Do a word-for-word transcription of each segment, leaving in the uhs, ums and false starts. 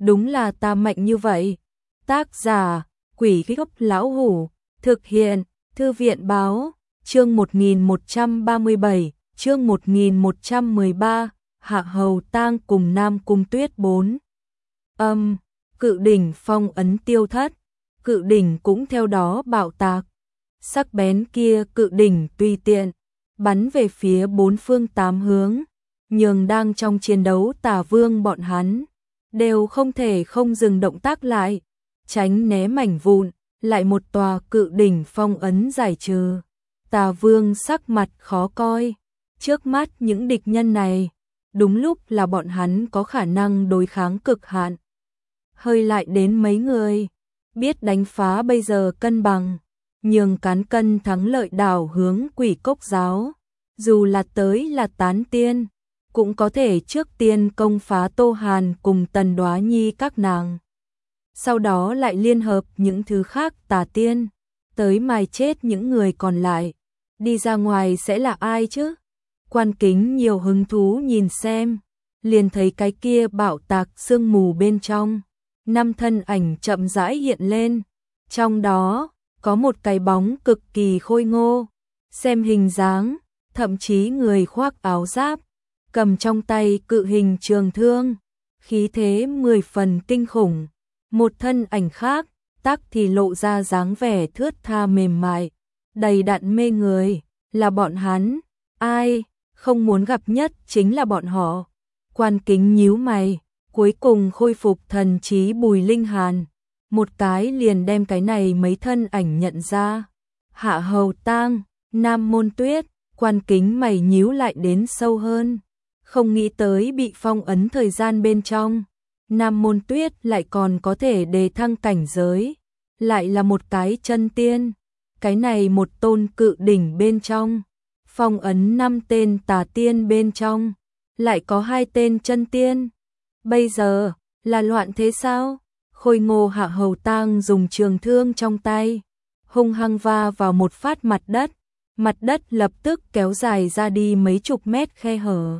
đúng là ta mạnh như vậy. Tác giả, Quỷ Gốc Lão Hủ, thực hiện, Thư viện Báo, chương một nghìn một trăm ba mươi bảy, chương một nghìn một trăm mười ba, Hạ Hầu Tang cùng Nam Cung Tuyết bốn. Âm, cự đỉnh phong ấn tiêu thất, cự đỉnh cũng theo đó bạo tạc. Sắc bén kia cự đỉnh tùy tiện, bắn về phía bốn phương tám hướng, nhường đang trong chiến đấu Tả Vương bọn hắn đều không thể không dừng động tác lại, tránh né mảnh vụn, lại một tòa cự đỉnh phong ấn giải trừ. Tả Vương sắc mặt khó coi, trước mắt những địch nhân này, đúng lúc là bọn hắn có khả năng đối kháng cực hạn. Hơi lại đến mấy người, biết đánh phá bây giờ cân bằng, nhường cán cân thắng lợi đảo hướng Quỷ Cốc giáo, dù là tới là tán tiên, cũng có thể trước tiên công phá Tô Hàn cùng Tần Đoá Nhi các nàng. Sau đó lại liên hợp những thứ khác tà tiên, tới mài chết những người còn lại. Đi ra ngoài sẽ là ai chứ? Quan Kính nhiều hứng thú nhìn xem, liền thấy cái kia bạo tạc sương mù bên trong. Năm thân ảnh chậm rãi hiện lên, trong đó có một cái bóng cực kỳ khôi ngô, xem hình dáng, thậm chí người khoác áo giáp, cầm trong tay cự hình trường thương, khí thế mười phần kinh khủng. Một thân ảnh khác, tắc thì lộ ra dáng vẻ thướt tha mềm mại, đầy đặn mê người, là bọn hắn. Ai không muốn gặp nhất chính là bọn họ. Quan Kính nhíu mày, cuối cùng khôi phục thần trí Bùi Linh Hàn, một cái liền đem cái này mấy thân ảnh nhận ra. Hạ Hầu Tang, Nam Môn Tuyết. Quan Kính mày nhíu lại đến sâu hơn, không nghĩ tới bị phong ấn thời gian bên trong, Nam Môn Tuyết lại còn có thể đề thăng cảnh giới, lại là một cái chân tiên. Cái này một tôn cự đỉnh bên trong, phong ấn năm tên tà tiên bên trong, lại có hai tên chân tiên. Bây giờ, là loạn thế sao? Khôi ngô Hạ Hầu Tang dùng trường thương trong tay, hung hăng va vào một phát mặt đất, mặt đất lập tức kéo dài ra đi mấy chục mét khe hở.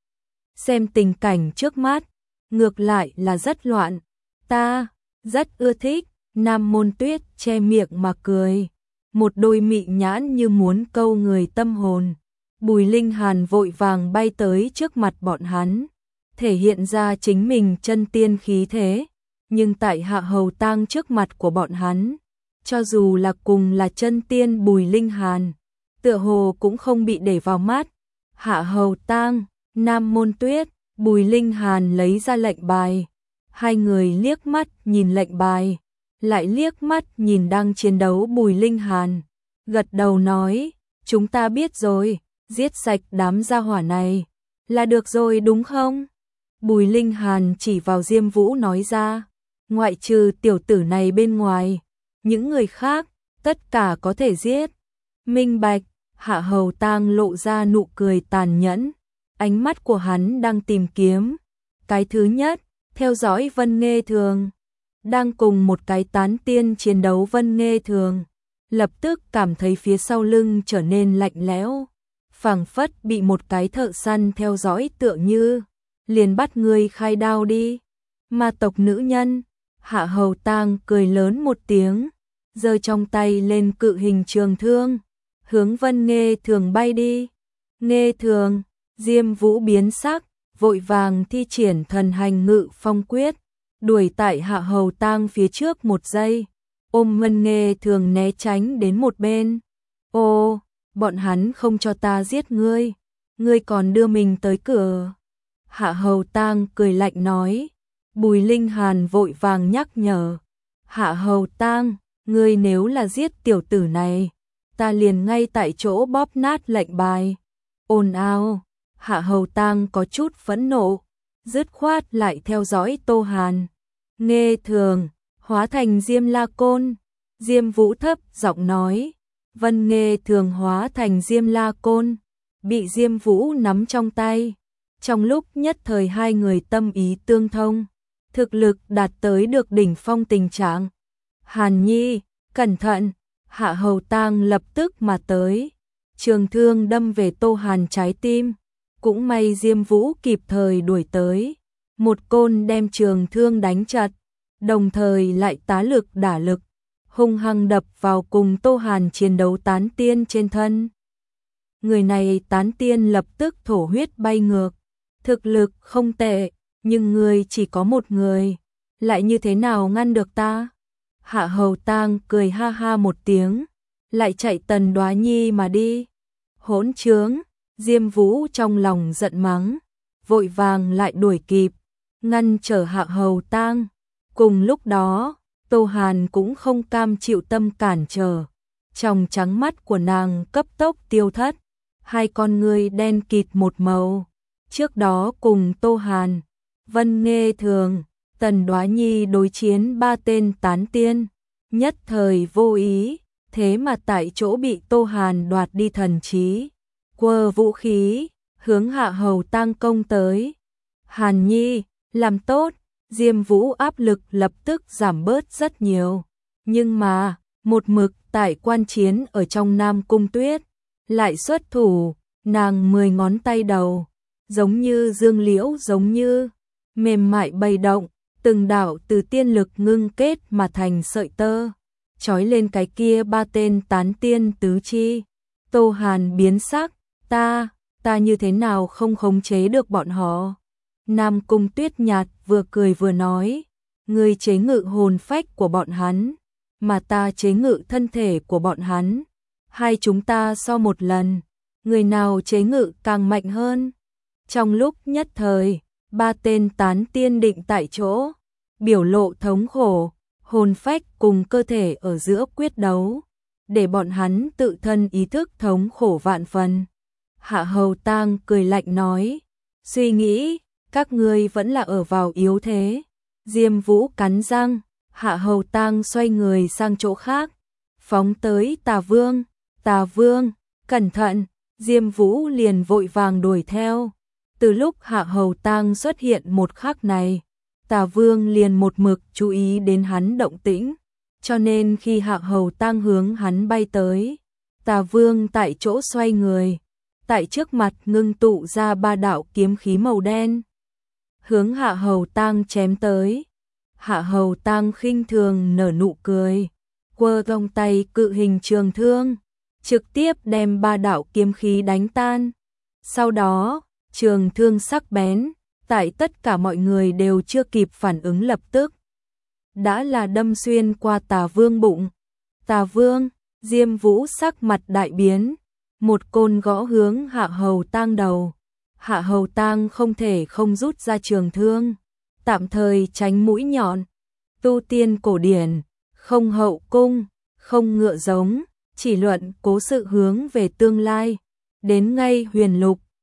Xem tình cảnh trước mắt, ngược lại là rất loạn. Ta rất ưa thích. Nam Môn Tuyết che miệng mà cười, một đôi mị nhãn như muốn câu người tâm hồn. Bùi Linh Hàn vội vàng bay tới trước mặt bọn hắn, thể hiện ra chính mình chân tiên khí thế, nhưng tại Hạ Hầu Tang trước mặt của bọn hắn, cho dù là cùng là chân tiên Bùi Linh Hàn, tựa hồ cũng không bị để vào mắt. Hạ Hầu Tang, Nam Môn Tuyết, Bùi Linh Hàn lấy ra lệnh bài, hai người liếc mắt nhìn lệnh bài, lại liếc mắt nhìn đang chiến đấu Bùi Linh Hàn, gật đầu nói, chúng ta biết rồi, giết sạch đám gia hỏa này là được rồi đúng không? Bùi Linh Hàn chỉ vào Diêm Vũ nói ra, ngoại trừ tiểu tử này bên ngoài, những người khác tất cả có thể giết. Minh bạch. Hạ Hầu Tang lộ ra nụ cười tàn nhẫn, ánh mắt của hắn đang tìm kiếm. Cái thứ nhất, theo dõi Vân Nghê Thường, đang cùng một cái tán tiên chiến đấu. Vân Nghê Thường lập tức cảm thấy phía sau lưng trở nên lạnh lẽo, phảng phất bị một cái thợ săn theo dõi tựa như, liền bắt người khai đao đi. Ma tộc nữ nhân. Hạ Hầu Tang cười lớn một tiếng, giơ trong tay lên cự hình trường thương, hướng Vân Nghê Thường bay đi. Nghê Thường, Diêm Vũ biến sắc, vội vàng thi triển thần hành ngự phong quyết, đuổi tại Hạ Hầu Tang phía trước một giây, ôm Vân Nghê Thường né tránh đến một bên. Ô, bọn hắn không cho ta giết ngươi, ngươi còn đưa mình tới cửa. Hạ Hầu Tang cười lạnh nói. Bùi Linh Hàn vội vàng nhắc nhở, Hạ Hầu Tang, ngươi nếu là giết tiểu tử này, ta liền ngay tại chỗ bóp nát lệnh bài. Ồn ào. Hạ Hầu Tang có chút phẫn nộ, dứt khoát lại theo dõi Tô Hàn. Nghê Thường, hóa thành Diêm La Côn. Diêm Vũ thấp giọng nói, Vân Nghê Thường hóa thành Diêm La Côn, bị Diêm Vũ nắm trong tay. Trong lúc nhất thời hai người tâm ý tương thông, thực lực đạt tới được đỉnh phong tình trạng. Hàn Nhi, cẩn thận. Hạ Hầu Tang lập tức mà tới, trường thương đâm về Tô Hàn trái tim, cũng may Diêm Vũ kịp thời đuổi tới. một côn đem trường thương đánh chặt, đồng thời lại tá lực đả lực, hung hăng đập vào cùng Tô Hàn chiến đấu tán tiên trên thân. Người này tán tiên lập tức thổ huyết bay ngược, thực lực không tệ, nhưng người chỉ có một người, lại như thế nào ngăn được ta? Hạ Hầu Tang cười ha ha một tiếng, lại chạy Tần Đoá Nhi mà đi. Hỗn trướng, Diêm Vũ trong lòng giận mắng, vội vàng lại đuổi kịp, ngăn trở Hạ Hầu Tang. Cùng lúc đó, Tô Hàn cũng không cam chịu tâm cản trở, trong trắng mắt của nàng cấp tốc tiêu thất, hai con ngươi đen kịt một màu. Trước đó cùng Tô Hàn, Vân Nghê Thường, Tần Đoá Nhi đối chiến ba tên tán tiên, nhất thời vô ý, thế mà tại chỗ bị Tô Hàn đoạt đi thần trí, quơ vũ khí, hướng Hạ Hầu Tang công tới. Hàn Nhi, làm tốt, Diêm Vũ áp lực lập tức giảm bớt rất nhiều, nhưng mà, một mực tại quan chiến ở trong Nam Cung Tuyết, lại xuất thủ, nàng mười ngón tay đầu, giống như dương liễu giống như, mềm mại bay động, từng đạo từ tiên lực ngưng kết mà thành sợi tơ, trói lên cái kia ba tên tán tiên tứ chi. Tô Hàn biến sắc, ta, ta như thế nào không khống chế được bọn họ? Nam Cung Tuyết nhạt vừa cười vừa nói, ngươi chế ngự hồn phách của bọn hắn, mà ta chế ngự thân thể của bọn hắn, hai chúng ta so một lần, người nào chế ngự càng mạnh hơn. Trong lúc nhất thời, ba tên tán tiên định tại chỗ, biểu lộ thống khổ, hồn phách cùng cơ thể ở giữa quyết đấu, để bọn hắn tự thân ý thức thống khổ vạn phần. Hạ Hầu Tang cười lạnh nói, suy nghĩ, các ngươi vẫn là ở vào yếu thế. Diêm Vũ cắn răng, Hạ Hầu Tang xoay người sang chỗ khác, phóng tới Tà Vương. Tà Vương, cẩn thận, Diêm Vũ liền vội vàng đuổi theo. Từ lúc Hạ Hầu Tang xuất hiện một khắc này, Tà Vương liền một mực chú ý đến hắn động tĩnh, cho nên khi Hạ Hầu Tang hướng hắn bay tới, Tà Vương tại chỗ xoay người, tại trước mặt ngưng tụ ra ba đạo kiếm khí màu đen, hướng Hạ Hầu Tang chém tới. Hạ Hầu Tang khinh thường nở nụ cười, quơ gông tay cự hình trường thương, trực tiếp đem ba đạo kiếm khí đánh tan. Sau đó, trường thương sắc bén, tại tất cả mọi người đều chưa kịp phản ứng lập tức, đã là đâm xuyên qua Tà Vương bụng. Tà Vương, Diêm Vũ sắc mặt đại biến, một côn gõ hướng Hạ Hầu Tang đầu. Hạ Hầu Tang không thể không rút ra trường thương, tạm thời tránh mũi nhọn. Tu tiên cổ điển, không hậu cung, không ngựa giống, chỉ luận cố sự hướng về tương lai. Đến ngay huyền lục,